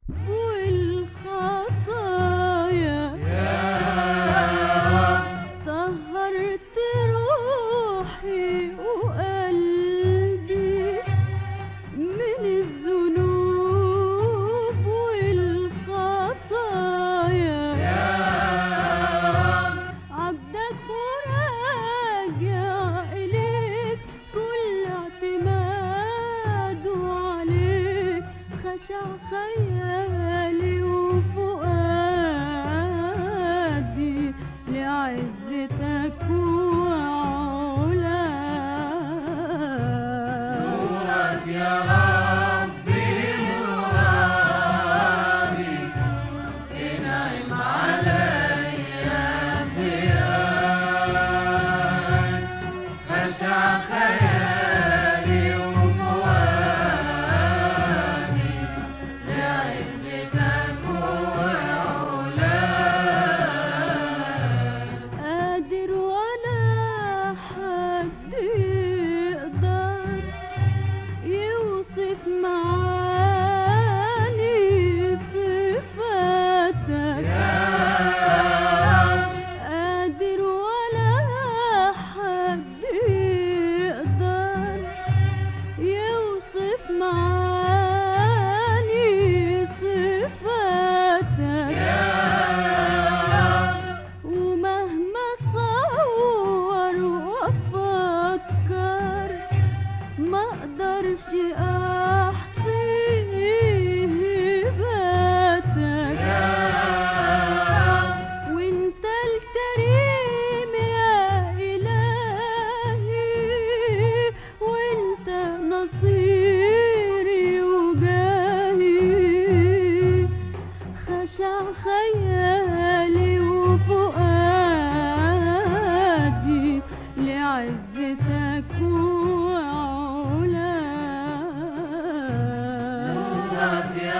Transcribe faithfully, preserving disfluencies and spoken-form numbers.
والخطايا طهرت روحي وقلبي من الذنوب والخطايا. عبدك وراجع إليك كل اعتماده عليك، خشع خيالي وفؤادي لعزتك وعلاك. نورك يا ربي مرادي، انعم عليا بياك، خشع خيالي وفؤادي لعزتك وعلاك. قادر ولا حد يقدر يوصف معاني صفاتك. قادر ولا حد يقدر يوصف معاني صفاتك. ومهما صور وافكر ما اقدرش احصي هباتك. وانت الكريم يا الهي، وانت نصيري وجاهي، خشع خيالي وفؤادي لعزتك وعلاك. نورك يا